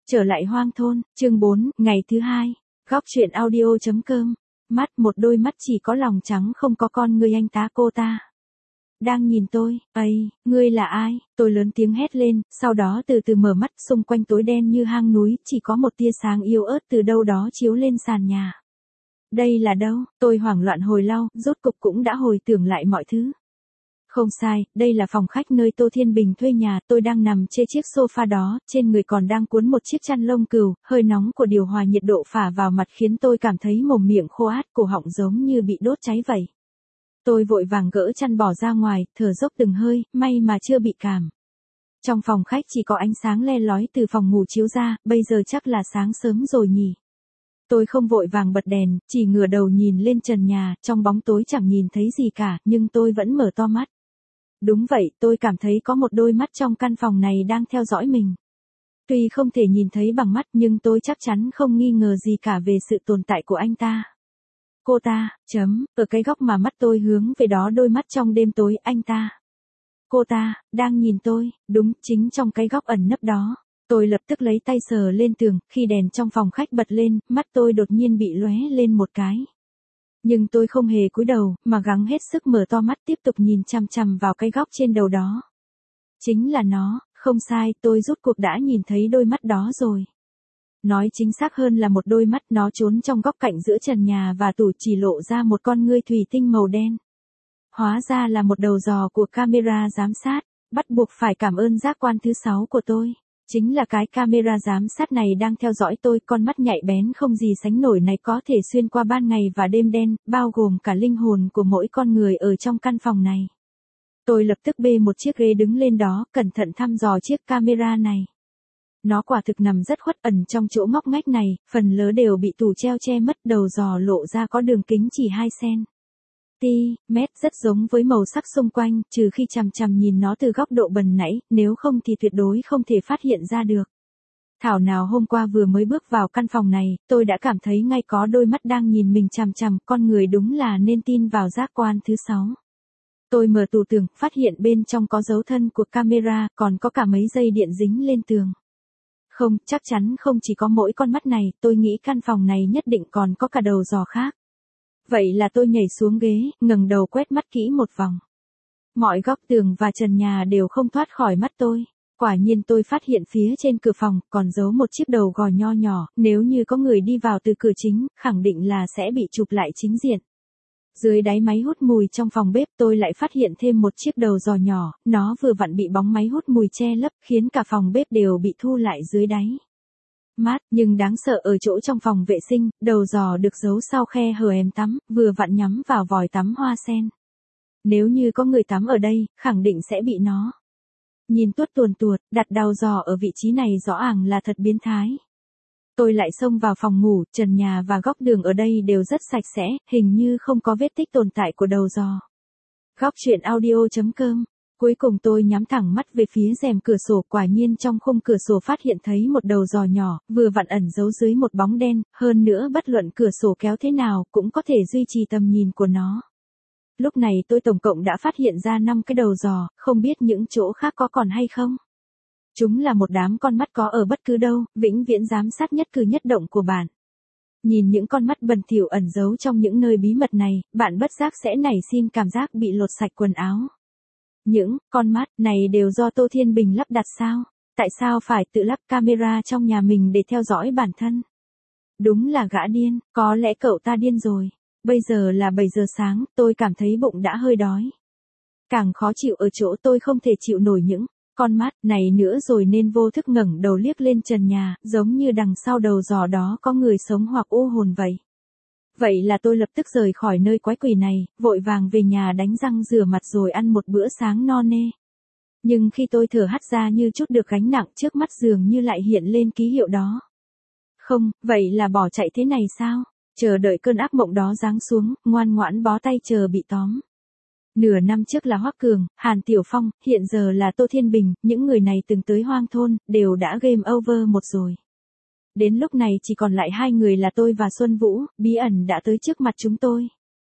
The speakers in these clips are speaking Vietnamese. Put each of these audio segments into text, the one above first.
Trở lại hoang thôn, chương 4, ngày thứ 2. Góc truyện audio.com. Mắt, một đôi mắt chỉ có lòng trắng không có con người anh tá cô ta. Đang nhìn tôi, "Ây, ngươi là ai?" Tôi lớn tiếng hét lên, sau đó từ từ mở mắt, xung quanh tối đen như hang núi, chỉ có một tia sáng yếu ớt từ đâu đó chiếu lên sàn nhà. Đây là đâu? Tôi hoảng loạn hồi lâu, rốt cục cũng đã hồi tưởng lại mọi thứ. Không sai, đây là phòng khách nơi Tô Thiên Bình thuê nhà, tôi đang nằm trên chiếc sofa đó, trên người còn đang cuốn một chiếc chăn lông cừu, hơi nóng của điều hòa nhiệt độ phả vào mặt khiến tôi cảm thấy mồm miệng khô át, cổ họng giống như bị đốt cháy vậy. Tôi vội vàng gỡ chăn bỏ ra ngoài, thở dốc từng hơi, may mà chưa bị cảm. Trong phòng khách chỉ có ánh sáng le lói từ phòng ngủ chiếu ra, bây giờ chắc là sáng sớm rồi nhỉ. Tôi không vội vàng bật đèn, chỉ ngửa đầu nhìn lên trần nhà, trong bóng tối chẳng nhìn thấy gì cả, nhưng tôi vẫn mở to mắt. Đúng vậy, tôi cảm thấy có một đôi mắt trong căn phòng này đang theo dõi mình. Tuy không thể nhìn thấy bằng mắt nhưng tôi chắc chắn không nghi ngờ gì cả về sự tồn tại của anh ta. Cô ta, ở cái góc mà mắt tôi hướng về đó đôi mắt trong đêm tối, anh ta. Cô ta, đang nhìn tôi, đúng, chính trong cái góc ẩn nấp đó. Tôi lập tức lấy tay sờ lên tường, khi đèn trong phòng khách bật lên, mắt tôi đột nhiên bị lóe lên một cái. Nhưng tôi không hề cúi đầu, mà gắng hết sức mở to mắt tiếp tục nhìn chằm chằm vào cái góc trên đầu đó. Chính là nó, không sai, tôi rốt cuộc đã nhìn thấy đôi mắt đó rồi. Nói chính xác hơn là một đôi mắt, nó trốn trong góc cạnh giữa trần nhà và tủ, chỉ lộ ra một con ngươi thủy tinh màu đen. Hóa ra là một đầu giò của camera giám sát, bắt buộc phải cảm ơn giác quan thứ 6 của tôi. Chính là cái camera giám sát này đang theo dõi tôi, con mắt nhạy bén không gì sánh nổi này có thể xuyên qua ban ngày và đêm đen, bao gồm cả linh hồn của mỗi con người ở trong căn phòng này. Tôi lập tức bê một chiếc ghế đứng lên đó, cẩn thận thăm dò chiếc camera này. Nó quả thực nằm rất khuất ẩn trong chỗ ngóc ngách này, phần lớn đều bị tủ treo che mất, đầu giò lộ ra có đường kính chỉ 2 cm, rất giống với màu sắc xung quanh, trừ khi chằm chằm nhìn nó từ góc độ bần nãy, nếu không thì tuyệt đối không thể phát hiện ra được. Thảo nào hôm qua vừa mới bước vào căn phòng này, tôi đã cảm thấy ngay có đôi mắt đang nhìn mình chằm chằm, con người đúng là nên tin vào giác quan thứ 6. Tôi mở tủ tường, phát hiện bên trong có dấu thân của camera, còn có cả mấy dây điện dính lên tường. Không, chắc chắn không chỉ có mỗi con mắt này, tôi nghĩ căn phòng này nhất định còn có cả đầu giò khác. Vậy là tôi nhảy xuống ghế, ngẩng đầu quét mắt kỹ một vòng. Mọi góc tường và trần nhà đều không thoát khỏi mắt tôi. Quả nhiên tôi phát hiện phía trên cửa phòng còn giấu một chiếc đầu gò nho nhỏ, nếu như có người đi vào từ cửa chính, khẳng định là sẽ bị chụp lại chính diện. Dưới đáy máy hút mùi trong phòng bếp tôi lại phát hiện thêm một chiếc đầu giò nhỏ, nó vừa vặn bị bóng máy hút mùi che lấp khiến cả phòng bếp đều bị thu lại dưới đáy. Mát, nhưng đáng sợ ở chỗ trong phòng vệ sinh, đầu giò được giấu sau khe hở em tắm, vừa vặn nhắm vào vòi tắm hoa sen. Nếu như có người tắm ở đây, khẳng định sẽ bị nó nhìn tuốt tuột, đặt đầu giò ở vị trí này rõ ràng là thật biến thái. Tôi lại xông vào phòng ngủ, trần nhà và góc tường ở đây đều rất sạch sẽ, hình như không có vết tích tồn tại của đầu giò. Góc truyện audio.com. Cuối cùng tôi nhắm thẳng mắt về phía rèm cửa sổ, quả nhiên trong khung cửa sổ phát hiện thấy một đầu giò nhỏ, vừa vặn ẩn giấu dưới một bóng đen, hơn nữa bất luận cửa sổ kéo thế nào cũng có thể duy trì tầm nhìn của nó. Lúc này tôi tổng cộng đã phát hiện ra 5 cái đầu giò, không biết những chỗ khác có còn hay không. Chúng là một đám con mắt có ở bất cứ đâu, vĩnh viễn giám sát nhất cử nhất động của bạn. Nhìn những con mắt bẩn thỉu ẩn giấu trong những nơi bí mật này, bạn bất giác sẽ nảy sinh cảm giác bị lột sạch quần áo. Những con mắt này đều do Tô Thiên Bình lắp đặt sao? Tại sao phải tự lắp camera trong nhà mình để theo dõi bản thân? Đúng là gã điên, có lẽ cậu ta điên rồi. Bây giờ là 7 giờ sáng, tôi cảm thấy bụng đã hơi đói. Càng khó chịu ở chỗ tôi không thể chịu nổi những con mắt này nữa rồi nên vô thức ngẩng đầu liếc lên trần nhà, giống như đằng sau đầu giò đó có người sống hoặc u hồn vậy. Vậy là tôi lập tức rời khỏi nơi quái quỷ này, vội vàng về nhà đánh răng rửa mặt rồi ăn một bữa sáng no nê. Nhưng khi tôi thở hắt ra như chút được gánh nặng, trước mắt dường như lại hiện lên ký hiệu đó. Không, vậy là bỏ chạy thế này sao? Chờ đợi cơn ác mộng đó giáng xuống, ngoan ngoãn bó tay chờ bị tóm. Nửa năm trước là Hoắc Cường, Hàn Tiểu Phong, hiện giờ là Tô Thiên Bình, những người này từng tới hoang thôn, đều đã game over một rồi. Đến lúc này chỉ còn lại 2 người là tôi và Xuân Vũ, bí ẩn đã tới trước mặt chúng tôi.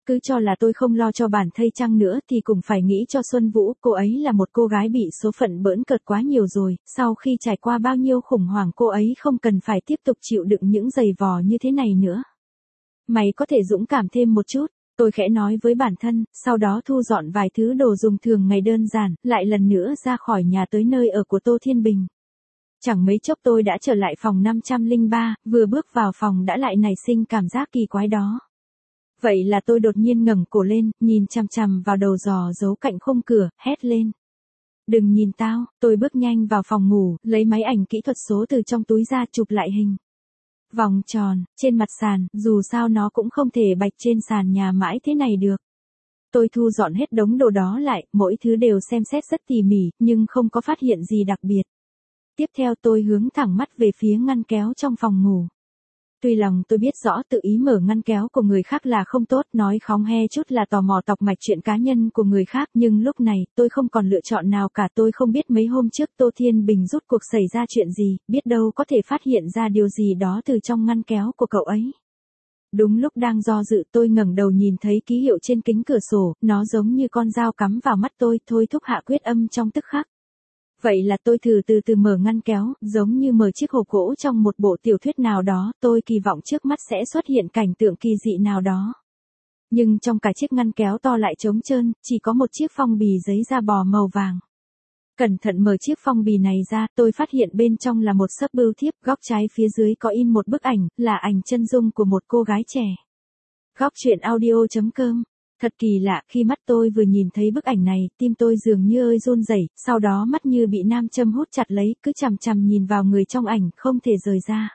Cứ cho là tôi không lo cho bản thây chăng nữa thì cũng phải nghĩ cho Xuân Vũ, cô ấy là một cô gái bị số phận bỡn cợt quá nhiều rồi, sau khi trải qua bao nhiêu khủng hoảng cô ấy không cần phải tiếp tục chịu đựng những giày vò như thế này nữa. Mày có thể dũng cảm thêm một chút, tôi khẽ nói với bản thân, sau đó thu dọn vài thứ đồ dùng thường ngày đơn giản, lại lần nữa ra khỏi nhà tới nơi ở của Tô Thiên Bình. Chẳng mấy chốc tôi đã trở lại phòng 503, vừa bước vào phòng đã lại nảy sinh cảm giác kỳ quái đó. Vậy là tôi đột nhiên ngẩng cổ lên, nhìn chằm chằm vào đầu giò giấu cạnh khung cửa, hét lên. Đừng nhìn tao, tôi bước nhanh vào phòng ngủ, lấy máy ảnh kỹ thuật số từ trong túi ra chụp lại hình. Vòng tròn, trên mặt sàn, dù sao nó cũng không thể bạch trên sàn nhà mãi thế này được. Tôi thu dọn hết đống đồ đó lại, mỗi thứ đều xem xét rất tỉ mỉ, nhưng không có phát hiện gì đặc biệt. Tiếp theo tôi hướng thẳng mắt về phía ngăn kéo trong phòng ngủ. Tuy lòng tôi biết rõ tự ý mở ngăn kéo của người khác là không tốt, nói khóng he chút là tò mò tọc mạch chuyện cá nhân của người khác, nhưng lúc này tôi không còn lựa chọn nào cả. Tôi không biết mấy hôm trước Tô Thiên Bình rút cuộc xảy ra chuyện gì, biết đâu có thể phát hiện ra điều gì đó từ trong ngăn kéo của cậu ấy. Đúng lúc đang do dự tôi ngẩng đầu nhìn thấy ký hiệu trên kính cửa sổ, nó giống như con dao cắm vào mắt tôi, thôi thúc hạ quyết âm trong tức khắc. Vậy là tôi từ từ mở ngăn kéo, giống như mở chiếc hộp gỗ trong một bộ tiểu thuyết nào đó, tôi kỳ vọng trước mắt sẽ xuất hiện cảnh tượng kỳ dị nào đó. Nhưng trong cả chiếc ngăn kéo to lại trống trơn, chỉ có một chiếc phong bì giấy da bò màu vàng. Cẩn thận mở chiếc phong bì này ra, tôi phát hiện bên trong là một xấp bưu thiếp, góc trái phía dưới có in một bức ảnh, là ảnh chân dung của một cô gái trẻ. Góc truyện audio.com. Thật kỳ lạ, khi mắt tôi vừa nhìn thấy bức ảnh này, tim tôi dường như ơi run rẩy, sau đó mắt như bị nam châm hút chặt lấy, cứ chằm chằm nhìn vào người trong ảnh, không thể rời ra.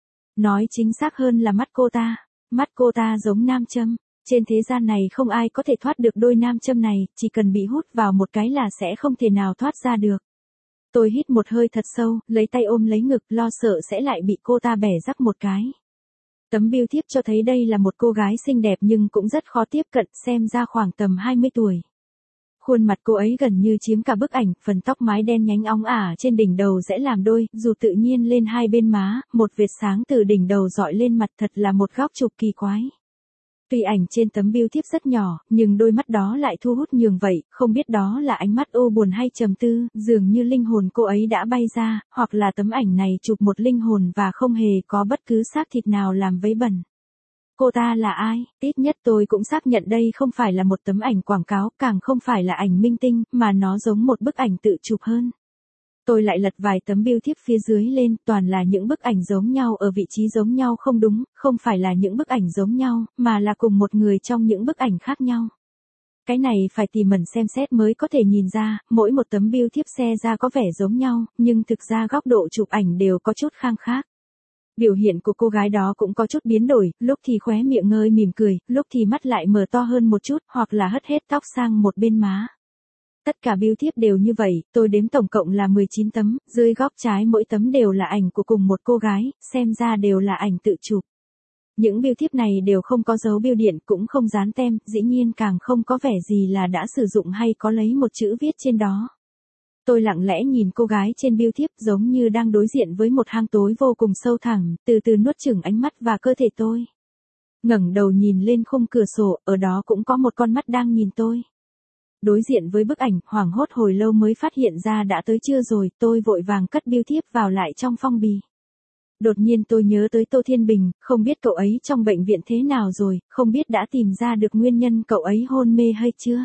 Nói chính xác hơn là mắt cô ta giống nam châm. Trên thế gian này không ai có thể thoát được đôi nam châm này, chỉ cần bị hút vào một cái là sẽ không thể nào thoát ra được. Tôi hít một hơi thật sâu, lấy tay ôm lấy ngực, lo sợ sẽ lại bị cô ta bẻ rắc một cái. Tấm bưu thiếp cho thấy đây là một cô gái xinh đẹp nhưng cũng rất khó tiếp cận, xem ra khoảng tầm 20 tuổi. Khuôn mặt cô ấy gần như chiếm cả bức ảnh, phần tóc mái đen nhánh óng ả trên đỉnh đầu rẽ làm đôi, dù tự nhiên lên hai bên má, một vệt sáng từ đỉnh đầu dọi lên mặt, thật là một góc chụp kỳ quái. Tuy ảnh trên tấm bưu thiếp rất nhỏ, nhưng đôi mắt đó lại thu hút nhường vậy, không biết đó là ánh mắt u buồn hay trầm tư, dường như linh hồn cô ấy đã bay ra, hoặc là tấm ảnh này chụp một linh hồn và không hề có bất cứ xác thịt nào làm vấy bẩn. Cô ta là ai? Ít nhất tôi cũng xác nhận đây không phải là một tấm ảnh quảng cáo, càng không phải là ảnh minh tinh, mà nó giống một bức ảnh tự chụp hơn. Tôi lại lật vài tấm bưu thiếp phía dưới lên, toàn là những bức ảnh giống nhau ở vị trí giống nhau, không đúng, không phải là những bức ảnh giống nhau, mà là cùng một người trong những bức ảnh khác nhau. Cái này phải tỉ mẩn xem xét mới có thể nhìn ra, mỗi một tấm bưu thiếp xe ra có vẻ giống nhau, nhưng thực ra góc độ chụp ảnh đều có chút khang khác. Biểu hiện của cô gái đó cũng có chút biến đổi, lúc thì khóe miệng ngơi mỉm cười, lúc thì mắt lại mở to hơn một chút, hoặc là hất hết tóc sang một bên má. Tất cả bưu thiếp đều như vậy, tôi đếm tổng cộng là 19 tấm, dưới góc trái mỗi tấm đều là ảnh của cùng một cô gái, xem ra đều là ảnh tự chụp. Những bưu thiếp này đều không có dấu bưu điện, cũng không dán tem, dĩ nhiên càng không có vẻ gì là đã sử dụng hay có lấy một chữ viết trên đó. Tôi lặng lẽ nhìn cô gái trên bưu thiếp giống như đang đối diện với một hang tối vô cùng sâu thẳm, từ từ nuốt chửng ánh mắt và cơ thể tôi. Ngẩng đầu nhìn lên khung cửa sổ, ở đó cũng có một con mắt đang nhìn tôi. Đối diện với bức ảnh, hoảng hốt hồi lâu mới phát hiện ra đã tới trưa rồi, tôi vội vàng cất bưu thiếp vào lại trong phong bì. Đột nhiên tôi nhớ tới Tô Thiên Bình, không biết cậu ấy trong bệnh viện thế nào rồi, không biết đã tìm ra được nguyên nhân cậu ấy hôn mê hay chưa.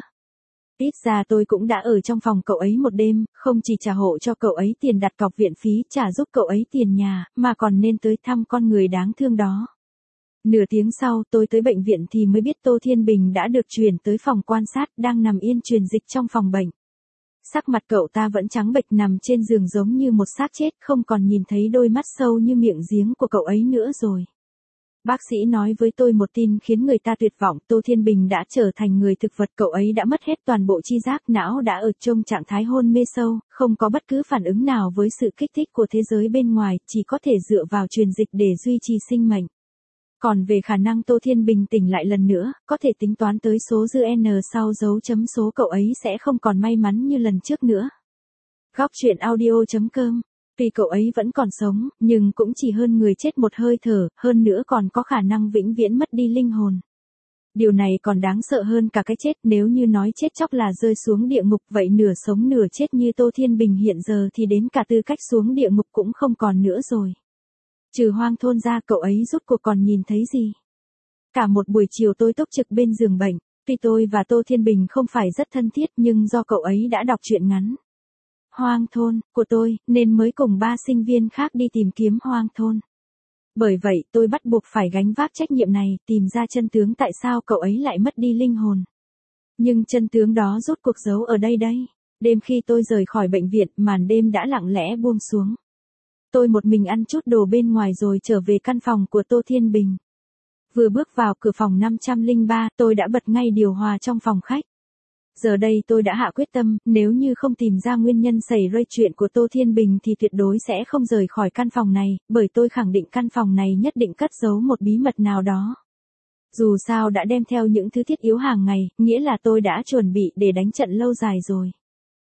Ít ra tôi cũng đã ở trong phòng cậu ấy một đêm, không chỉ trả hộ cho cậu ấy tiền đặt cọc viện phí, trả giúp cậu ấy tiền nhà, mà còn nên tới thăm con người đáng thương đó. Nửa tiếng sau tôi tới bệnh viện thì mới biết Tô Thiên Bình đã được chuyển tới phòng quan sát, đang nằm yên truyền dịch trong phòng bệnh. Sắc mặt cậu ta vẫn trắng bệch nằm trên giường giống như một xác chết, không còn nhìn thấy đôi mắt sâu như miệng giếng của cậu ấy nữa rồi. Bác sĩ nói với tôi một tin khiến người ta tuyệt vọng, Tô Thiên Bình đã trở thành người thực vật, cậu ấy đã mất hết toàn bộ tri giác, não đã ở trong trạng thái hôn mê sâu, không có bất cứ phản ứng nào với sự kích thích của thế giới bên ngoài, chỉ có thể dựa vào truyền dịch để duy trì sinh mệnh. Còn về khả năng Tô Thiên Bình tỉnh lại lần nữa, có thể tính toán tới số dư N sau dấu chấm số, cậu ấy sẽ không còn may mắn như lần trước nữa. Góc truyện audio.com. Tuy cậu ấy vẫn còn sống, nhưng cũng chỉ hơn người chết một hơi thở, hơn nữa còn có khả năng vĩnh viễn mất đi linh hồn. Điều này còn đáng sợ hơn cả cái chết, nếu như nói chết chóc là rơi xuống địa ngục, vậy nửa sống nửa chết như Tô Thiên Bình hiện giờ thì đến cả tư cách xuống địa ngục cũng không còn nữa rồi. Trừ Hoang Thôn ra, cậu ấy rốt cuộc còn nhìn thấy gì? Cả một buổi chiều tôi túc trực bên giường bệnh, tuy tôi và Tô Thiên Bình không phải rất thân thiết nhưng do cậu ấy đã đọc truyện ngắn Hoang Thôn của tôi, nên mới cùng 3 sinh viên khác đi tìm kiếm Hoang Thôn. Bởi vậy tôi bắt buộc phải gánh vác trách nhiệm này, tìm ra chân tướng tại sao cậu ấy lại mất đi linh hồn. Nhưng chân tướng đó rốt cuộc giấu ở đây đây. Đêm khi tôi rời khỏi bệnh viện, màn đêm đã lặng lẽ buông xuống. Tôi một mình ăn chút đồ bên ngoài rồi trở về căn phòng của Tô Thiên Bình. Vừa bước vào cửa phòng 503, tôi đã bật ngay điều hòa trong phòng khách. Giờ đây tôi đã hạ quyết tâm, nếu như không tìm ra nguyên nhân xảy ra chuyện của Tô Thiên Bình thì tuyệt đối sẽ không rời khỏi căn phòng này, bởi tôi khẳng định căn phòng này nhất định cất giấu một bí mật nào đó. Dù sao đã đem theo những thứ thiết yếu hàng ngày, nghĩa là tôi đã chuẩn bị để đánh trận lâu dài rồi.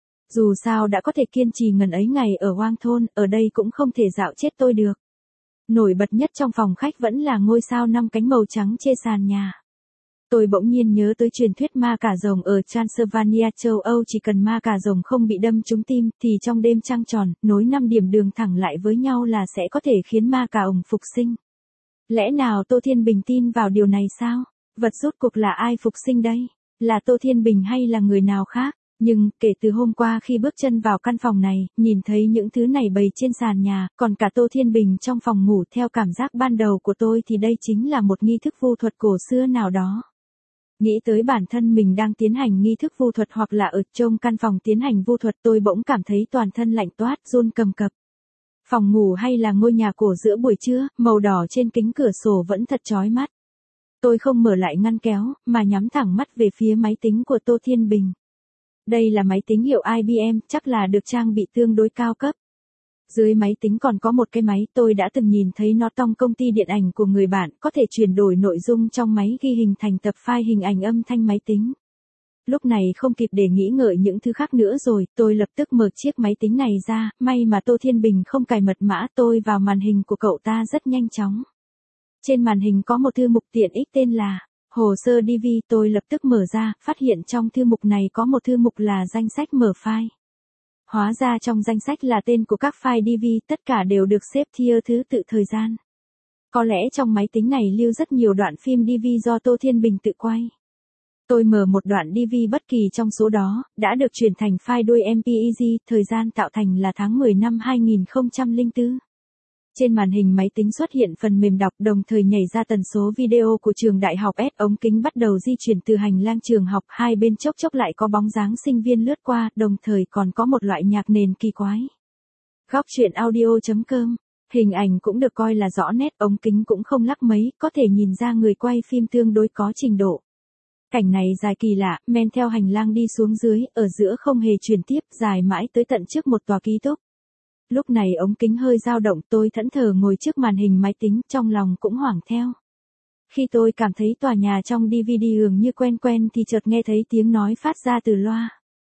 Dù sao đã có thể kiên trì ngần ấy ngày ở Hoang Thôn, ở đây cũng không thể dạo chết tôi được. Nổi bật nhất trong phòng khách vẫn là ngôi sao 5 cánh màu trắng trên sàn nhà. Tôi bỗng nhiên nhớ tới truyền thuyết ma cà rồng ở Transylvania châu Âu, chỉ cần ma cà rồng không bị đâm trúng tim thì trong đêm trăng tròn, nối 5 điểm đường thẳng lại với nhau là sẽ có thể khiến ma cà ồng phục sinh. Lẽ nào Tô Thiên Bình tin vào điều này sao? Vật rốt cuộc là ai phục sinh đây? Là Tô Thiên Bình hay là người nào khác? Nhưng, kể từ hôm qua khi bước chân vào căn phòng này, nhìn thấy những thứ này bày trên sàn nhà, còn cả Tô Thiên Bình trong phòng ngủ, theo cảm giác ban đầu của tôi thì đây chính là một nghi thức vu thuật cổ xưa nào đó. Nghĩ tới bản thân mình đang tiến hành nghi thức vu thuật hoặc là ở trong căn phòng tiến hành vu thuật, tôi bỗng cảm thấy toàn thân lạnh toát, run cầm cập. Phòng ngủ hay là ngôi nhà cổ giữa buổi trưa, màu đỏ trên kính cửa sổ vẫn thật chói mắt. Tôi không mở lại ngăn kéo, mà nhắm thẳng mắt về phía máy tính của Tô Thiên Bình. Đây là máy tính hiệu IBM, chắc là được trang bị tương đối cao cấp. Dưới máy tính còn có một cái máy, tôi đã từng nhìn thấy nó trong công ty điện ảnh của người bạn, có thể chuyển đổi nội dung trong máy ghi hình thành tập file hình ảnh âm thanh máy tính. Lúc này không kịp để nghĩ ngợi những thứ khác nữa rồi, tôi lập tức mở chiếc máy tính này ra, may mà Tô Thiên Bình không cài mật mã, tôi vào màn hình của cậu ta rất nhanh chóng. Trên màn hình có một thư mục tiện ích tên là Hồ sơ DV, tôi lập tức mở ra, phát hiện trong thư mục này có một thư mục là danh sách mở file. Hóa ra trong danh sách là tên của các file DV, tất cả đều được xếp theo thứ tự thời gian. Có lẽ trong máy tính này lưu rất nhiều đoạn phim DV do Tô Thiên Bình tự quay. Tôi mở một đoạn DV bất kỳ trong số đó, đã được chuyển thành file đuôi MPEG, thời gian tạo thành là tháng 10 năm 2004. Trên màn hình máy tính xuất hiện phần mềm đọc, đồng thời nhảy ra tần số video của trường đại học S. Ống kính bắt đầu di chuyển từ hành lang trường học, hai bên chốc chốc lại có bóng dáng sinh viên lướt qua, đồng thời còn có một loại nhạc nền kỳ quái. Góc truyện audio.com. Hình ảnh cũng được coi là rõ nét, ống kính cũng không lắc mấy, có thể nhìn ra người quay phim tương đối có trình độ. Cảnh này dài kỳ lạ, men theo hành lang đi xuống dưới, ở giữa không hề chuyển tiếp, dài mãi tới tận trước một tòa ký túc. Lúc này ống kính hơi dao động, tôi thẫn thờ ngồi trước màn hình máy tính, trong lòng cũng hoảng theo. Khi tôi cảm thấy tòa nhà trong DVD dường như quen quen thì chợt nghe thấy tiếng nói phát ra từ loa.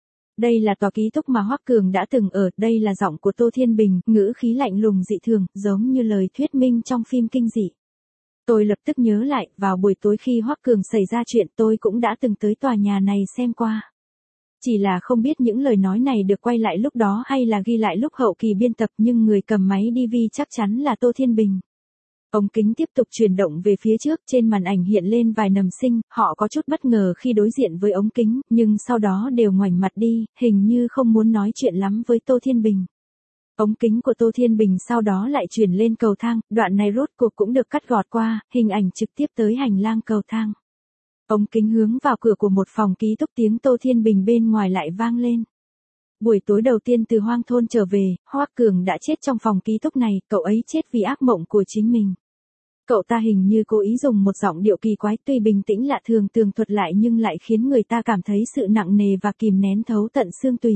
Đây là tòa ký túc mà Hoắc Cường đã từng ở, đây là giọng của Tô Thiên Bình, ngữ khí lạnh lùng dị thường, giống như lời thuyết minh trong phim kinh dị. Tôi lập tức nhớ lại, vào buổi tối khi Hoắc Cường xảy ra chuyện tôi cũng đã từng tới tòa nhà này xem qua. Chỉ là không biết những lời nói này được quay lại lúc đó hay là ghi lại lúc hậu kỳ biên tập, nhưng người cầm máy DV chắc chắn là Tô Thiên Bình. Ống kính tiếp tục chuyển động về phía trước, trên màn ảnh hiện lên vài nầm sinh, họ có chút bất ngờ khi đối diện với ống kính, nhưng sau đó đều ngoảnh mặt đi, hình như không muốn nói chuyện lắm với Tô Thiên Bình. Ống kính của Tô Thiên Bình sau đó lại chuyển lên cầu thang, đoạn này rốt cuộc cũng được cắt gọt qua, hình ảnh trực tiếp tới hành lang cầu thang. Ống kính hướng vào cửa của một phòng ký túc, tiếng Tô Thiên Bình bên ngoài lại vang lên. Buổi tối đầu tiên từ Hoang Thôn trở về, Hoắc Cường đã chết trong phòng ký túc này, cậu ấy chết vì ác mộng của chính mình. Cậu ta hình như cố ý dùng một giọng điệu kỳ quái, tuy bình tĩnh lạ thường tường thuật lại nhưng lại khiến người ta cảm thấy sự nặng nề và kìm nén thấu tận xương tủy.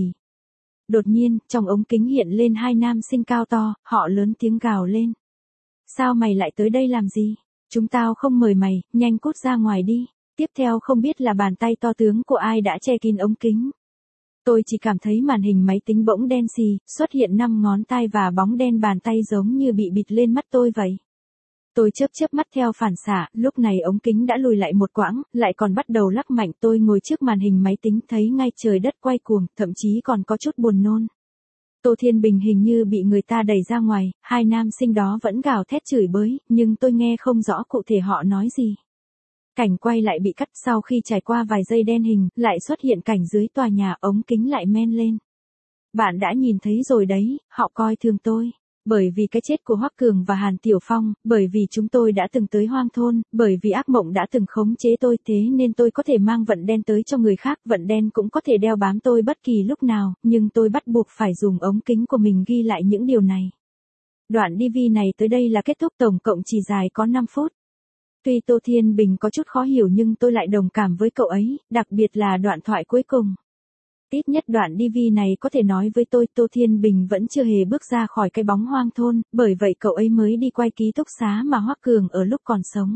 Đột nhiên, trong ống kính hiện lên hai nam sinh cao to, họ lớn tiếng gào lên. Sao mày lại tới đây làm gì? Chúng tao không mời mày, nhanh cút ra ngoài đi. Tiếp theo không biết là bàn tay to tướng của ai đã che kín ống kính. Tôi chỉ cảm thấy màn hình máy tính bỗng đen xì, xuất hiện 5 ngón tay và bóng đen bàn tay giống như bị bịt lên mắt tôi vậy. Tôi chớp mắt theo phản xạ, lúc này ống kính đã lùi lại một quãng, lại còn bắt đầu lắc mạnh. Tôi ngồi trước màn hình máy tính thấy ngay trời đất quay cuồng, thậm chí còn có chút buồn nôn. Tô Thiên Bình hình như bị người ta đẩy ra ngoài, hai nam sinh đó vẫn gào thét chửi bới, nhưng tôi nghe không rõ cụ thể họ nói gì. Cảnh quay lại bị cắt, sau khi trải qua vài giây đen hình, lại xuất hiện cảnh dưới tòa nhà, ống kính lại men lên. Bạn đã nhìn thấy rồi đấy, họ coi thường tôi. Bởi vì cái chết của Hoắc Cường và Hàn Tiểu Phong, bởi vì chúng tôi đã từng tới hoang thôn, bởi vì ác mộng đã từng khống chế tôi, thế nên tôi có thể mang vận đen tới cho người khác, vận đen cũng có thể đeo bám tôi bất kỳ lúc nào, nhưng tôi bắt buộc phải dùng ống kính của mình ghi lại những điều này. Đoạn DV này tới đây là kết thúc, tổng cộng chỉ dài có 5 phút. Tuy Tô Thiên Bình có chút khó hiểu nhưng tôi lại đồng cảm với cậu ấy, đặc biệt là đoạn thoại cuối cùng. Ít nhất đoạn DV này có thể nói với tôi, Tô Thiên Bình vẫn chưa hề bước ra khỏi cái bóng hoang thôn, bởi vậy cậu ấy mới đi quay ký túc xá mà Hoắc Cường ở lúc còn sống.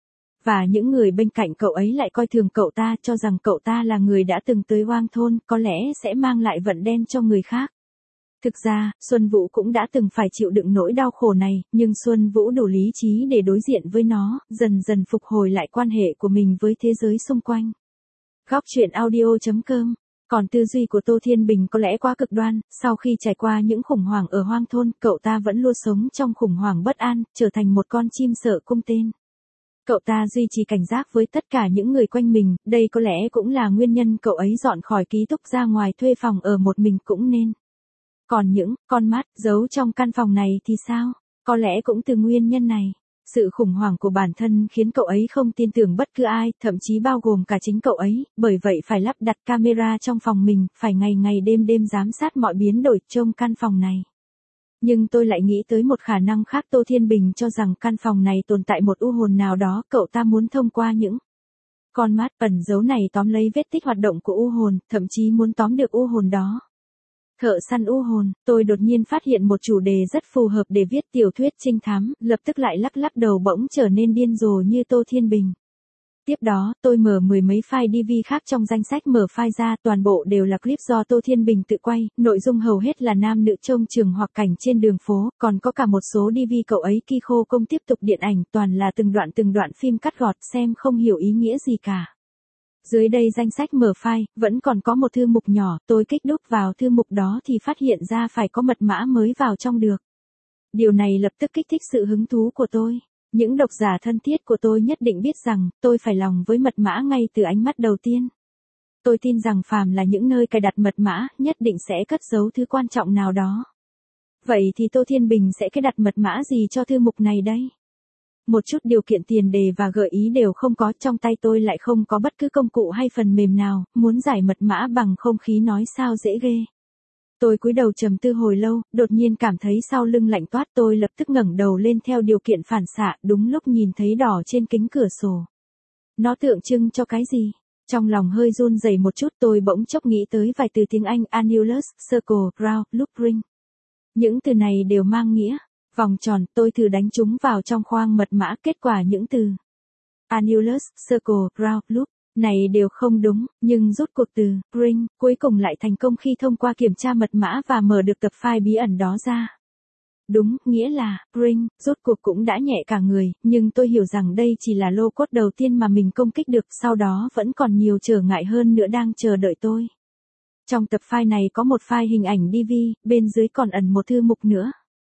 Và những người bên cạnh cậu ấy lại coi thường cậu ta, cho rằng cậu ta là người đã từng tới hoang thôn, có lẽ sẽ mang lại vận đen cho người khác. Thực ra, Xuân Vũ cũng đã từng phải chịu đựng nỗi đau khổ này, nhưng Xuân Vũ đủ lý trí để đối diện với nó, dần dần phục hồi lại quan hệ của mình với thế giới xung quanh. Góc truyện audio.com. Còn tư duy của Tô Thiên Bình có lẽ quá cực đoan, sau khi trải qua những khủng hoảng ở hoang thôn, cậu ta vẫn luôn sống trong khủng hoảng bất an, trở thành một con chim sợ cung tên. Cậu ta duy trì cảnh giác với tất cả những người quanh mình, đây có lẽ cũng là nguyên nhân cậu ấy dọn khỏi ký túc ra ngoài thuê phòng ở một mình cũng nên. Còn những con mắt giấu trong căn phòng này thì sao? Có lẽ cũng từ nguyên nhân này. Sự khủng hoảng của bản thân khiến cậu ấy không tin tưởng bất cứ ai, thậm chí bao gồm cả chính cậu ấy, bởi vậy phải lắp đặt camera trong phòng mình, phải ngày ngày đêm giám sát mọi biến đổi trong căn phòng này. Nhưng tôi lại nghĩ tới một khả năng khác, Tô Thiên Bình cho rằng căn phòng này tồn tại một u hồn nào đó, cậu ta muốn thông qua những con mắt ẩn giấu này tóm lấy vết tích hoạt động của u hồn, thậm chí muốn tóm được u hồn đó. Thợ săn u hồn, tôi đột nhiên phát hiện một chủ đề rất phù hợp để viết tiểu thuyết trinh thám, lập tức lại lắc đầu bỗng trở nên điên rồ như Tô Thiên Bình. Tiếp đó, tôi mở mười mấy file DV khác trong danh sách, mở file ra, toàn bộ đều là clip do Tô Thiên Bình tự quay, nội dung hầu hết là nam nữ trông trường hoặc cảnh trên đường phố, còn có cả một số DV cậu ấy ki khô công tiếp tục điện ảnh, toàn là từng đoạn phim cắt gọt, xem không hiểu ý nghĩa gì cả. Dưới đây danh sách mở file, vẫn còn có một thư mục nhỏ, tôi kích đúp vào thư mục đó thì phát hiện ra phải có mật mã mới vào trong được. Điều này lập tức kích thích sự hứng thú của tôi. Những độc giả thân thiết của tôi nhất định biết rằng, tôi phải lòng với mật mã ngay từ ánh mắt đầu tiên. Tôi tin rằng phàm là những nơi cài đặt mật mã, nhất định sẽ cất giấu thứ quan trọng nào đó. Vậy thì Tô Thiên Bình sẽ cài đặt mật mã gì cho thư mục này đây? Một chút điều kiện tiền đề và gợi ý đều không có, trong tay tôi lại không có bất cứ công cụ hay phần mềm nào, muốn giải mật mã bằng không khí nói sao dễ ghê. Tôi cúi đầu trầm tư hồi lâu, đột nhiên cảm thấy sau lưng lạnh toát, tôi lập tức ngẩng đầu lên theo điều kiện phản xạ, đúng lúc nhìn thấy đỏ trên kính cửa sổ. Nó tượng trưng cho cái gì? Trong lòng hơi run rẩy một chút, tôi bỗng chốc nghĩ tới vài từ tiếng Anh, annulus, circle, round, loop, ring. Những từ này đều mang nghĩa vòng tròn, tôi thử đánh chúng vào trong khoang mật mã, kết quả những từ annulus, circle, round, loop này đều không đúng, nhưng rút cuộc từ ring cuối cùng lại thành công khi thông qua kiểm tra mật mã và mở được tập file bí ẩn đó ra. Đúng, nghĩa là ring, rút cuộc cũng đã nhẹ cả người, nhưng tôi hiểu rằng đây chỉ là lô cốt đầu tiên mà mình công kích được, sau đó vẫn còn nhiều trở ngại hơn nữa đang chờ đợi tôi. Trong tập file này có một file hình ảnh DV, bên dưới còn ẩn một thư mục nữa.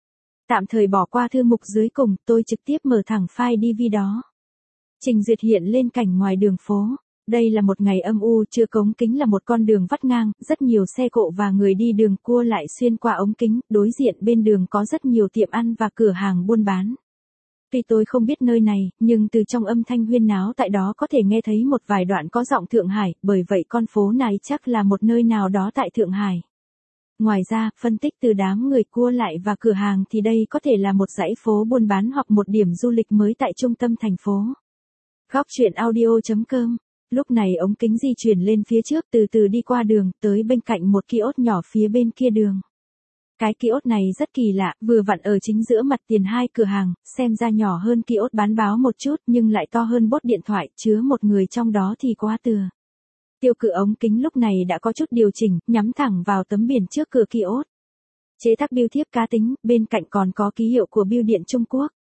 Tạm thời bỏ qua thư mục dưới cùng, tôi trực tiếp mở thẳng file DV đó. Trình duyệt hiện lên cảnh ngoài đường phố. Đây là một ngày âm u, chưa có ống kính, là một con đường vắt ngang, rất nhiều xe cộ và người đi đường cua lại xuyên qua ống kính, đối diện bên đường có rất nhiều tiệm ăn và cửa hàng buôn bán. Tuy tôi không biết nơi này, nhưng từ trong âm thanh huyên náo tại đó có thể nghe thấy một vài đoạn có giọng Thượng Hải, bởi vậy con phố này chắc là một nơi nào đó tại Thượng Hải. Ngoài ra, phân tích từ đám người cua lại và cửa hàng thì đây có thể là một dãy phố buôn bán hoặc một điểm du lịch mới tại trung tâm thành phố. Góc truyện audio.com. Lúc này ống kính di chuyển lên phía trước, từ từ đi qua đường, tới bên cạnh một kiosk nhỏ phía bên kia đường. Cái kiosk này rất kỳ lạ, vừa vặn ở chính giữa mặt tiền hai cửa hàng, xem ra nhỏ hơn kiosk bán báo một chút nhưng lại to hơn bốt điện thoại, chứa một người trong đó thì quá từa. Tiêu cự ống kính lúc này đã có chút điều chỉnh, nhắm thẳng vào tấm biển trước cửa kiosk. Chế tác bưu thiếp cá tính, bên cạnh còn có ký hiệu của bưu điện Trung Quốc.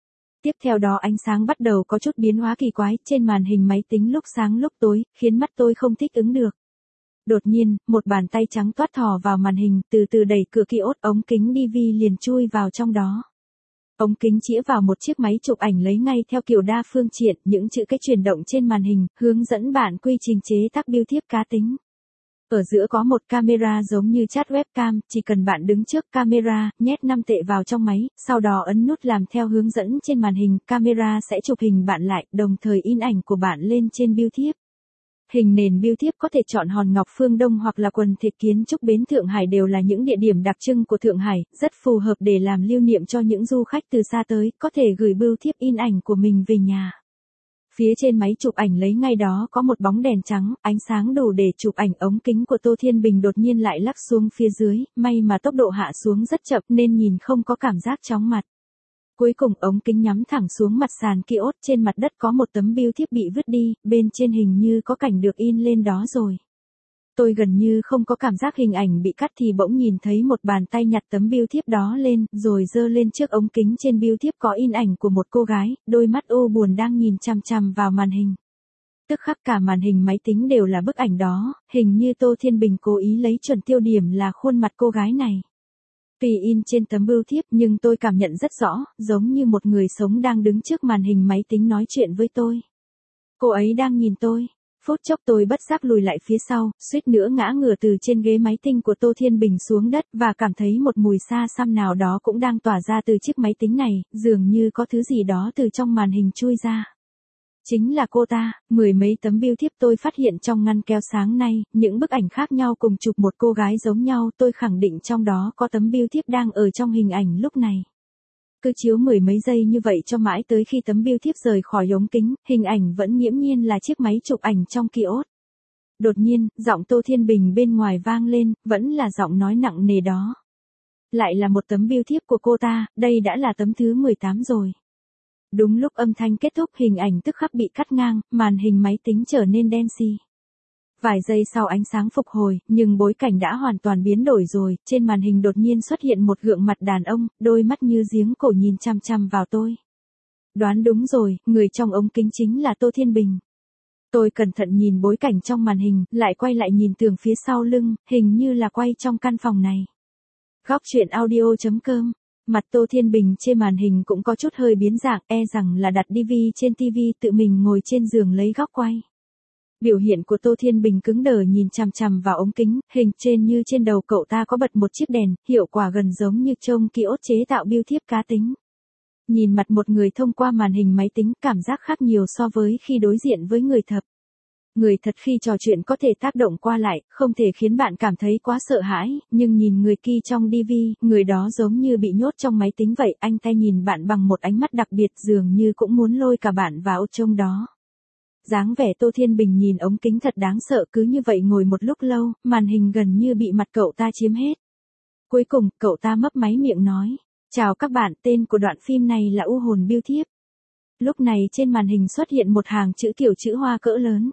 Tiếp theo đó ánh sáng bắt đầu có chút biến hóa kỳ quái trên màn hình máy tính lúc sáng lúc tối, khiến mắt tôi không thích ứng được. Đột nhiên, một bàn tay trắng toát thò vào màn hình, từ từ đẩy cửa kiosk, ống kính DV liền chui vào trong đó. Ống kính chĩa vào một chiếc máy chụp ảnh lấy ngay theo kiểu đa phương tiện, những chữ cái chuyển động trên màn hình, hướng dẫn bạn quy trình chế tác bưu thiếp cá tính. Ở giữa có một camera giống như chat webcam, chỉ cần bạn đứng trước camera, nhét 5 tệ vào trong máy, sau đó ấn nút làm theo hướng dẫn trên màn hình, camera sẽ chụp hình bạn lại, đồng thời in ảnh của bạn lên trên bưu thiếp. Hình nền bưu thiếp có thể chọn hòn ngọc phương Đông hoặc là quần thể kiến trúc bến Thượng Hải đều là những địa điểm đặc trưng của Thượng Hải, rất phù hợp để làm lưu niệm cho những du khách từ xa tới, có thể gửi bưu thiếp in ảnh của mình về nhà. Phía trên máy chụp ảnh lấy ngay đó có một bóng đèn trắng, ánh sáng đủ để chụp ảnh. Ống kính của Tô Thiên Bình đột nhiên lại lắc xuống phía dưới, may mà tốc độ hạ xuống rất chậm nên nhìn không có cảm giác chóng mặt. Cuối cùng ống kính nhắm thẳng xuống mặt sàn kiosk, trên mặt đất có một tấm bưu thiếp bị vứt đi, bên trên hình như có cảnh được in lên đó rồi. Tôi gần như không có cảm giác hình ảnh bị cắt thì bỗng nhìn thấy một bàn tay nhặt tấm bưu thiếp đó lên, rồi giơ lên trước ống kính. Trên bưu thiếp có in ảnh của một cô gái, đôi mắt u buồn đang nhìn chằm chằm vào màn hình. Tức khắc cả màn hình máy tính đều là bức ảnh đó, hình như Tô Thiên Bình cố ý lấy chuẩn tiêu điểm là khuôn mặt cô gái này. Tuy in trên tấm bưu thiếp nhưng tôi cảm nhận rất rõ, giống như một người sống đang đứng trước màn hình máy tính nói chuyện với tôi. Cô ấy đang nhìn tôi. Phút chốc tôi bất giác lùi lại phía sau, suýt nữa ngã ngửa từ trên ghế máy tính của Tô Thiên Bình xuống đất và cảm thấy một mùi xa xăm nào đó cũng đang tỏa ra từ chiếc máy tính này, dường như có thứ gì đó từ trong màn hình chui ra. Chính là cô ta. Mười mấy tấm bưu thiếp tôi phát hiện trong ngăn kéo sáng nay, những bức ảnh khác nhau cùng chụp một cô gái giống nhau, tôi khẳng định trong đó có tấm bưu thiếp đang ở trong hình ảnh lúc này. Cứ chiếu mười mấy giây như vậy cho mãi tới khi tấm bưu thiếp rời khỏi ống kính, hình ảnh vẫn nghiễm nhiên là chiếc máy chụp ảnh trong kiosk. Đột nhiên, giọng Tô Thiên Bình bên ngoài vang lên, vẫn là giọng nói nặng nề đó. Lại là một tấm bưu thiếp của cô ta, đây đã là tấm thứ 18 rồi. Đúng lúc âm thanh kết thúc, hình ảnh tức khắc bị cắt ngang, màn hình máy tính trở nên đen xì. Vài giây sau ánh sáng phục hồi, nhưng bối cảnh đã hoàn toàn biến đổi rồi, trên màn hình đột nhiên xuất hiện một gương mặt đàn ông, đôi mắt như giếng cổ nhìn chăm chăm vào tôi. Đoán đúng rồi, người trong ống kính chính là Tô Thiên Bình. Tôi cẩn thận nhìn bối cảnh trong màn hình, lại quay lại nhìn tường phía sau lưng, hình như là quay trong căn phòng này. Góc truyện audio.com. Mặt Tô Thiên Bình trên màn hình cũng có chút hơi biến dạng, e rằng là đặt DV trên TV, tự mình ngồi trên giường lấy góc quay. Biểu hiện của Tô Thiên Bình cứng đờ nhìn chằm chằm vào ống kính, hình trên như trên đầu cậu ta có bật một chiếc đèn, hiệu quả gần giống như trông kiosk chế tạo bưu thiếp cá tính. Nhìn mặt một người thông qua màn hình máy tính, cảm giác khác nhiều so với khi đối diện với người thật. Người thật khi trò chuyện có thể tác động qua lại, không thể khiến bạn cảm thấy quá sợ hãi, nhưng nhìn người kia trong DV, người đó giống như bị nhốt trong máy tính vậy, anh ta nhìn bạn bằng một ánh mắt đặc biệt, dường như cũng muốn lôi cả bạn vào trong đó. Dáng vẻ Tô Thiên Bình nhìn ống kính thật đáng sợ, cứ như vậy ngồi một lúc lâu, màn hình gần như bị mặt cậu ta chiếm hết. Cuối cùng, cậu ta mấp máy miệng nói, chào các bạn, tên của đoạn phim này là U Hồn Bưu Thiếp. Lúc này trên màn hình xuất hiện một hàng chữ kiểu chữ hoa cỡ lớn.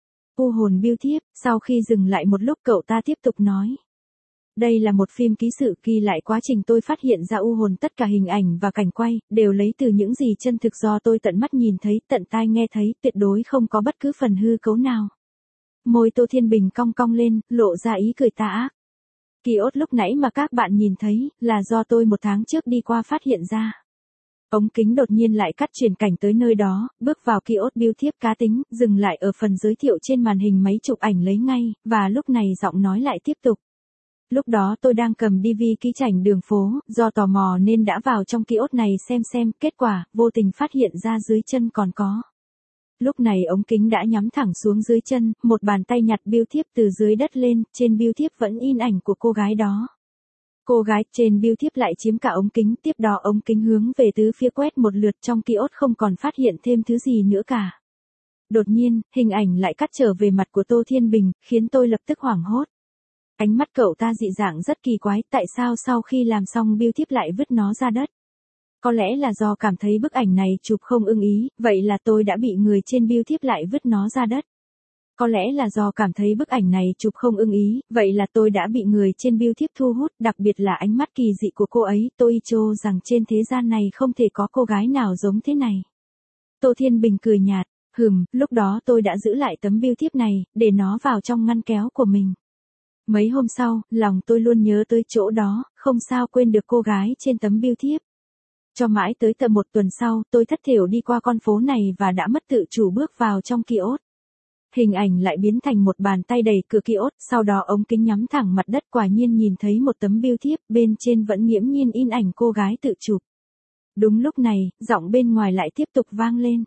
U Hồn Bưu Thiếp. Sau khi dừng lại một lúc cậu ta tiếp tục nói. Đây là một phim ký sự ghi lại quá trình tôi phát hiện ra u hồn, tất cả hình ảnh và cảnh quay, đều lấy từ những gì chân thực do tôi tận mắt nhìn thấy, tận tai nghe thấy, tuyệt đối không có bất cứ phần hư cấu nào. Môi Tô Thiên Bình cong cong lên, lộ ra ý cười tà ác. Kiosk lúc nãy mà các bạn nhìn thấy, là do tôi 1 tháng trước đi qua phát hiện ra. Ống kính đột nhiên lại cắt chuyển cảnh tới nơi đó, bước vào kiosk bưu thiếp cá tính, dừng lại ở phần giới thiệu trên màn hình máy chụp ảnh lấy ngay, và lúc này giọng nói lại tiếp tục. Lúc đó tôi đang cầm DV ký chảnh đường phố, do tò mò nên đã vào trong kiosk này xem, kết quả, vô tình phát hiện ra dưới chân còn có. Lúc này ống kính đã nhắm thẳng xuống dưới chân, một bàn tay nhặt bưu thiếp từ dưới đất lên, trên bưu thiếp vẫn in ảnh của cô gái đó. Cô gái trên bưu thiếp lại chiếm cả ống kính, tiếp đó ống kính hướng về tứ phía quét một lượt trong kiosk không còn phát hiện thêm thứ gì nữa cả. Đột nhiên, hình ảnh lại cắt trở về mặt của Tô Thiên Bình, khiến tôi lập tức hoảng hốt. Ánh mắt cậu ta dị dạng rất kỳ quái, tại sao sau khi làm xong bưu thiếp lại vứt nó ra đất? Có lẽ là do cảm thấy bức ảnh này chụp không ưng ý, vậy là tôi đã bị người trên bưu thiếp lại vứt nó ra đất. Có lẽ là do cảm thấy bức ảnh này chụp không ưng ý, vậy là tôi đã bị người trên bưu thiếp thu hút, đặc biệt là ánh mắt kỳ dị của cô ấy, tôi cho rằng trên thế gian này không thể có cô gái nào giống thế này. Tô Thiên Bình cười nhạt, lúc đó tôi đã giữ lại tấm bưu thiếp này, để nó vào trong ngăn kéo của mình. Mấy hôm sau, lòng tôi luôn nhớ tới chỗ đó, không sao quên được cô gái trên tấm bưu thiếp. Cho mãi tới tận một tuần sau, tôi thất thểu đi qua con phố này và đã mất tự chủ bước vào trong kiosk. Hình ảnh lại biến thành một bàn tay đẩy cửa kiosk, sau đó ống kính nhắm thẳng mặt đất, quả nhiên nhìn thấy một tấm bưu thiếp, bên trên vẫn nghiễm nhiên in ảnh cô gái tự chụp. Đúng lúc này, giọng bên ngoài lại tiếp tục vang lên.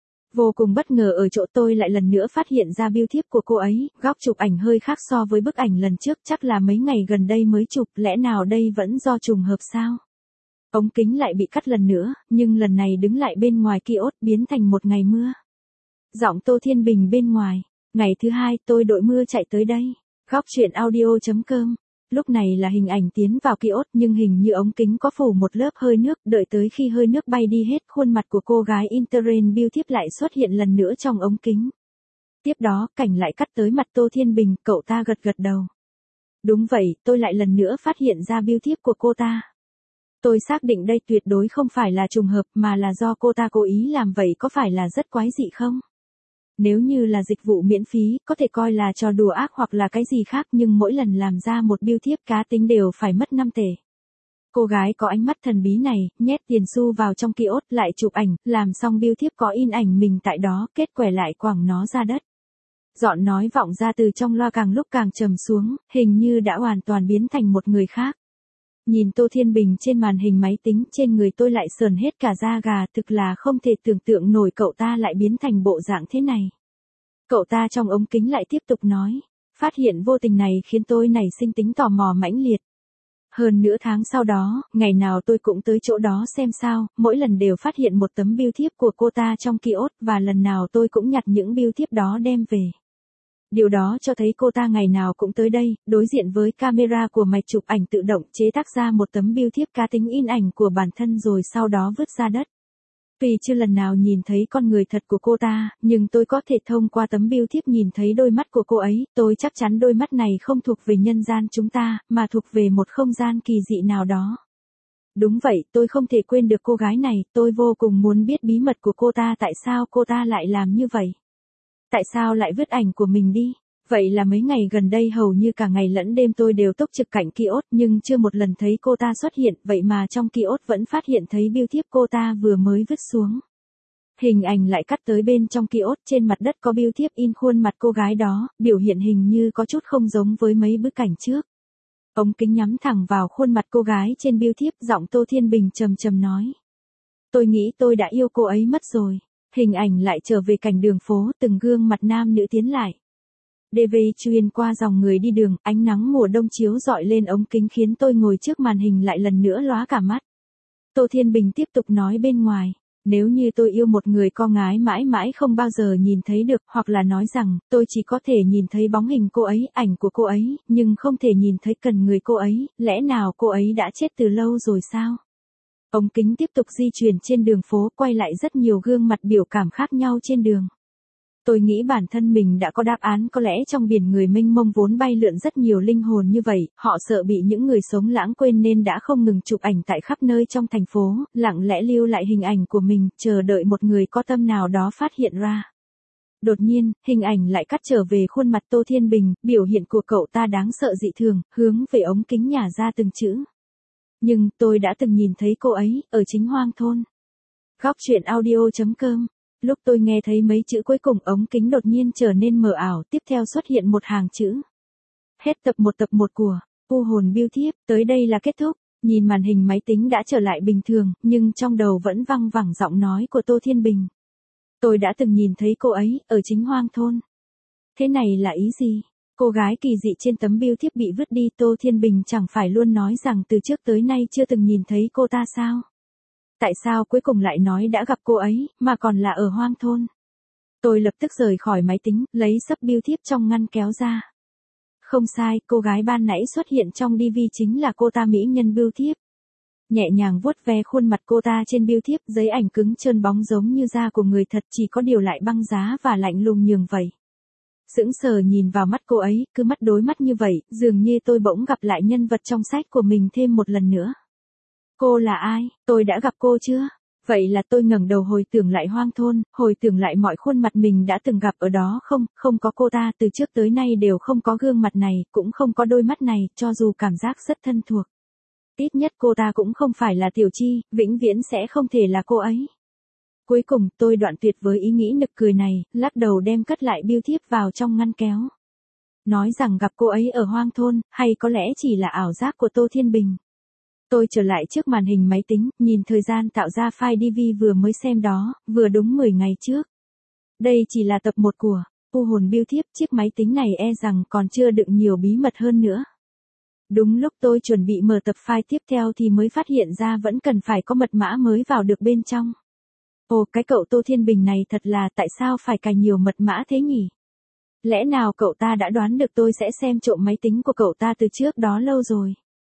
Vô cùng bất ngờ ở chỗ tôi lại lần nữa phát hiện ra bưu thiếp của cô ấy, góc chụp ảnh hơi khác so với bức ảnh lần trước, chắc là mấy ngày gần đây mới chụp, lẽ nào đây vẫn do trùng hợp sao? Ống kính lại bị cắt lần nữa, nhưng lần này đứng lại bên ngoài kiosk biến thành một ngày mưa. Giọng Tô Thiên Bình bên ngoài, ngày thứ hai tôi đội mưa chạy tới đây. Góc truyện audio.com. Lúc này là hình ảnh tiến vào kiosk nhưng hình như ống kính có phủ một lớp hơi nước, đợi tới khi hơi nước bay đi hết, khuôn mặt của cô gái Interrail bưu thiếp lại xuất hiện lần nữa trong ống kính. Tiếp đó, cảnh lại cắt tới mặt Tô Thiên Bình, cậu ta gật gật đầu. Đúng vậy, tôi lại lần nữa phát hiện ra bưu thiếp của cô ta. Tôi xác định đây tuyệt đối không phải là trùng hợp mà là do cô ta cố ý làm vậy, có phải là rất quái dị không? Nếu như là dịch vụ miễn phí, có thể coi là trò đùa ác hoặc là cái gì khác, nhưng mỗi lần làm ra một bưu thiếp cá tính đều phải mất 5 tệ. Cô gái có ánh mắt thần bí này, nhét tiền xu vào trong kiosk, lại chụp ảnh, làm xong bưu thiếp có in ảnh mình tại đó, kết quẻ lại quẳng nó ra đất. Giọng nói vọng ra từ trong loa càng lúc càng trầm xuống, hình như đã hoàn toàn biến thành một người khác. Nhìn Tô Thiên Bình trên màn hình máy tính, trên người tôi lại sờn hết cả da gà, thực là không thể tưởng tượng nổi cậu ta lại biến thành bộ dạng thế này. Cậu ta trong ống kính lại tiếp tục nói, phát hiện vô tình này khiến tôi nảy sinh tính tò mò mãnh liệt. Hơn nửa tháng sau đó, ngày nào tôi cũng tới chỗ đó xem sao, mỗi lần đều phát hiện một tấm bưu thiếp của cô ta trong kiosk và lần nào tôi cũng nhặt những bưu thiếp đó đem về. Điều đó cho thấy cô ta ngày nào cũng tới đây, đối diện với camera của máy chụp ảnh tự động chế tác ra một tấm bưu thiếp cá tính in ảnh của bản thân rồi sau đó vứt ra đất. Vì chưa lần nào nhìn thấy con người thật của cô ta, nhưng tôi có thể thông qua tấm bưu thiếp nhìn thấy đôi mắt của cô ấy, tôi chắc chắn đôi mắt này không thuộc về nhân gian chúng ta, mà thuộc về một không gian kỳ dị nào đó. Đúng vậy, tôi không thể quên được cô gái này, tôi vô cùng muốn biết bí mật của cô ta, tại sao cô ta lại làm như vậy. Tại sao lại vứt ảnh của mình đi? Vậy là mấy ngày gần đây hầu như cả ngày lẫn đêm tôi đều túc trực cạnh kiosk nhưng chưa một lần thấy cô ta xuất hiện, vậy mà trong kiosk vẫn phát hiện thấy bưu thiếp cô ta vừa mới vứt xuống. Hình ảnh lại cắt tới bên trong kiosk, trên mặt đất có bưu thiếp in khuôn mặt cô gái đó, biểu hiện hình như có chút không giống với mấy bức ảnh trước. Ống kính nhắm thẳng vào khuôn mặt cô gái trên bưu thiếp, giọng Tô Thiên Bình trầm trầm nói. Tôi nghĩ tôi đã yêu cô ấy mất rồi. Hình ảnh lại trở về cảnh đường phố, từng gương mặt nam nữ tiến lại. DV truyền qua dòng người đi đường, ánh nắng mùa đông chiếu rọi lên ống kính khiến tôi ngồi trước màn hình lại lần nữa lóa cả mắt. Tô Thiên Bình tiếp tục nói bên ngoài, nếu như tôi yêu một người con gái mãi mãi không bao giờ nhìn thấy được, hoặc là nói rằng, tôi chỉ có thể nhìn thấy bóng hình cô ấy, ảnh của cô ấy, nhưng không thể nhìn thấy cần người cô ấy, lẽ nào cô ấy đã chết từ lâu rồi sao? Ống kính tiếp tục di chuyển trên đường phố, quay lại rất nhiều gương mặt biểu cảm khác nhau trên đường. Tôi nghĩ bản thân mình đã có đáp án, có lẽ trong biển người mênh mông vốn bay lượn rất nhiều linh hồn như vậy, họ sợ bị những người sống lãng quên nên đã không ngừng chụp ảnh tại khắp nơi trong thành phố, lặng lẽ lưu lại hình ảnh của mình, chờ đợi một người có tâm nào đó phát hiện ra. Đột nhiên, hình ảnh lại cắt trở về khuôn mặt Tô Thiên Bình, biểu hiện của cậu ta đáng sợ dị thường, hướng về ống kính nhả ra từng chữ. Nhưng, tôi đã từng nhìn thấy cô ấy, ở Chính Hoang thôn. Góc truyện audio.com. Lúc tôi nghe thấy mấy chữ cuối cùng ống kính đột nhiên trở nên mờ ảo, tiếp theo xuất hiện một hàng chữ. Hết tập 1 của U hồn bưu thiếp, tới đây là kết thúc. Nhìn màn hình máy tính đã trở lại bình thường, nhưng trong đầu vẫn văng vẳng giọng nói của Tô Thiên Bình. Tôi đã từng nhìn thấy cô ấy, ở Chính Hoang thôn. Thế này là ý gì? Cô gái kỳ dị trên tấm bưu thiếp bị vứt đi, Tô Thiên Bình chẳng phải luôn nói rằng từ trước tới nay chưa từng nhìn thấy cô ta sao? Tại sao cuối cùng lại nói đã gặp cô ấy, mà còn là ở Hoang thôn? Tôi lập tức rời khỏi máy tính, lấy sấp bưu thiếp trong ngăn kéo ra. Không sai, cô gái ban nãy xuất hiện trong DV chính là cô ta mỹ nhân bưu thiếp. Nhẹ nhàng vuốt ve khuôn mặt cô ta trên bưu thiếp, giấy ảnh cứng trơn bóng giống như da của người thật, chỉ có điều lại băng giá và lạnh lùng nhường vậy. Sững sờ nhìn vào mắt cô ấy, cứ mắt đối mắt như vậy, dường như tôi bỗng gặp lại nhân vật trong sách của mình thêm một lần nữa. Cô là ai? Tôi đã gặp cô chưa? Vậy là tôi ngẩng đầu hồi tưởng lại hoang thôn, hồi tưởng lại mọi khuôn mặt mình đã từng gặp ở đó không có cô ta, từ trước tới nay đều không có gương mặt này, cũng không có đôi mắt này, cho dù cảm giác rất thân thuộc. Ít nhất cô ta cũng không phải là Tiểu Chi, vĩnh viễn sẽ không thể là cô ấy. Cuối cùng tôi đoạn tuyệt với ý nghĩ nực cười này, lắc đầu đem cất lại bưu thiếp vào trong ngăn kéo. Nói rằng gặp cô ấy ở hoang thôn, hay có lẽ chỉ là ảo giác của Tô Thiên Bình. Tôi trở lại trước màn hình máy tính, nhìn thời gian tạo ra file DV vừa mới xem đó, vừa đúng 10 ngày trước. Đây chỉ là tập 1 của U hồn bưu thiếp, chiếc máy tính này e rằng còn chưa đựng nhiều bí mật hơn nữa. Đúng lúc tôi chuẩn bị mở tập file tiếp theo thì mới phát hiện ra vẫn cần phải có mật mã mới vào được bên trong. Ồ, cái cậu Tô Thiên Bình này thật là tại sao phải cài nhiều mật mã thế nhỉ? Lẽ nào cậu ta đã đoán được tôi sẽ xem trộm máy tính của cậu ta từ trước đó lâu rồi?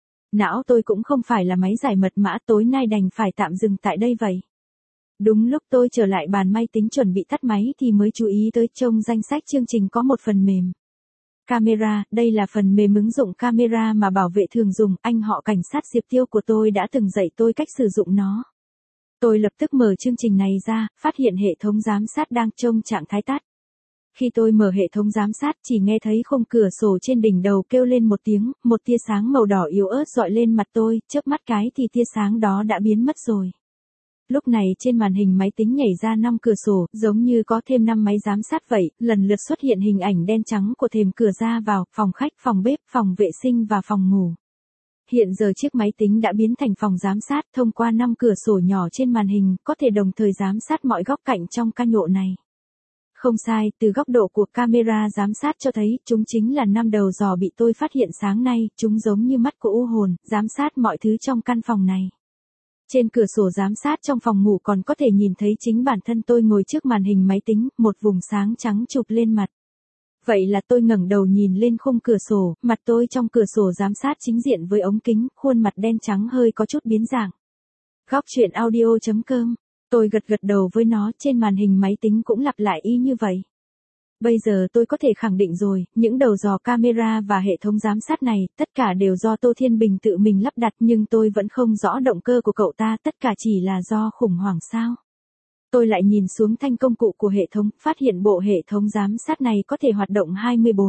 Não tôi cũng không phải là máy giải mật mã, tối nay đành phải tạm dừng tại đây vậy. Đúng lúc tôi trở lại bàn máy tính chuẩn bị tắt máy thì mới chú ý tới trong danh sách chương trình có một phần mềm. Camera, đây là phần mềm ứng dụng camera mà bảo vệ thường dùng, anh họ cảnh sát Diệp Tiêu của tôi đã từng dạy tôi cách sử dụng nó. Tôi lập tức mở chương trình này ra, phát hiện hệ thống giám sát đang trong trạng thái tắt. Khi tôi mở hệ thống giám sát chỉ nghe thấy khung cửa sổ trên đỉnh đầu kêu lên một tiếng, một tia sáng màu đỏ yếu ớt dọi lên mặt tôi, chớp mắt cái thì tia sáng đó đã biến mất rồi. Lúc này trên màn hình máy tính nhảy ra 5 cửa sổ, giống như có thêm 5 máy giám sát vậy, lần lượt xuất hiện hình ảnh đen trắng của thềm cửa ra vào, phòng khách, phòng bếp, phòng vệ sinh và phòng ngủ. Hiện giờ chiếc máy tính đã biến thành phòng giám sát, thông qua 5 cửa sổ nhỏ trên màn hình, có thể đồng thời giám sát mọi góc cạnh trong căn hộ này. Không sai, từ góc độ của camera giám sát cho thấy, chúng chính là 5 đầu giò bị tôi phát hiện sáng nay, chúng giống như mắt của U hồn, giám sát mọi thứ trong căn phòng này. Trên cửa sổ giám sát trong phòng ngủ còn có thể nhìn thấy chính bản thân tôi ngồi trước màn hình máy tính, một vùng sáng trắng chụp lên mặt. Vậy là tôi ngẩng đầu nhìn lên khung cửa sổ, mặt tôi trong cửa sổ giám sát chính diện với ống kính, khuôn mặt đen trắng hơi có chút biến dạng. Góc truyện audio.com. Tôi gật gật đầu với nó, trên màn hình máy tính cũng lặp lại y như vậy. Bây giờ tôi có thể khẳng định rồi, những đầu dò camera và hệ thống giám sát này, tất cả đều do Tô Thiên Bình tự mình lắp đặt, nhưng tôi vẫn không rõ động cơ của cậu ta, tất cả chỉ là do khủng hoảng sao. Tôi lại nhìn xuống thanh công cụ của hệ thống, phát hiện bộ hệ thống giám sát này có thể hoạt động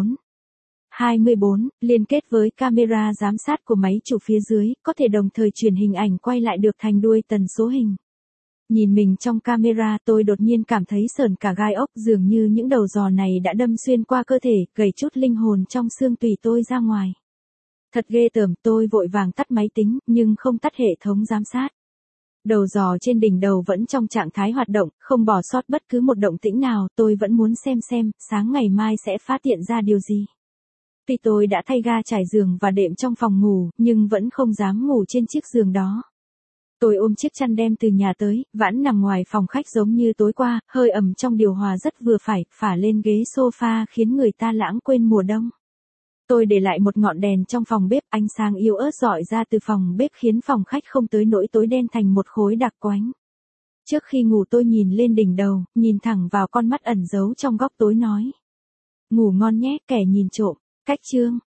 24 liên kết với camera giám sát của máy chủ phía dưới, có thể đồng thời truyền hình ảnh quay lại được thành đuôi tần số hình. Nhìn mình trong camera tôi đột nhiên cảm thấy sởn cả gai ốc, dường như những đầu giò này đã đâm xuyên qua cơ thể, gầy chút linh hồn trong xương tủy tôi ra ngoài. Thật ghê tởm, tôi vội vàng tắt máy tính, nhưng không tắt hệ thống giám sát. Đầu giò trên đỉnh đầu vẫn trong trạng thái hoạt động, không bỏ sót bất cứ một động tĩnh nào, tôi vẫn muốn xem, sáng ngày mai sẽ phát hiện ra điều gì. Tuy tôi đã thay ga trải giường và đệm trong phòng ngủ, nhưng vẫn không dám ngủ trên chiếc giường đó. Tôi ôm chiếc chăn đem từ nhà tới, vãn nằm ngoài phòng khách giống như tối qua, hơi ẩm trong điều hòa rất vừa phải, phả lên ghế sofa khiến người ta lãng quên mùa đông. Tôi để lại một ngọn đèn trong phòng bếp, ánh sáng yếu ớt rọi ra từ phòng bếp khiến phòng khách không tới nỗi tối đen thành một khối đặc quánh. Trước khi ngủ tôi nhìn lên đỉnh đầu, nhìn thẳng vào con mắt ẩn giấu trong góc tối nói. Ngủ ngon nhé, kẻ nhìn trộm. Cách chương.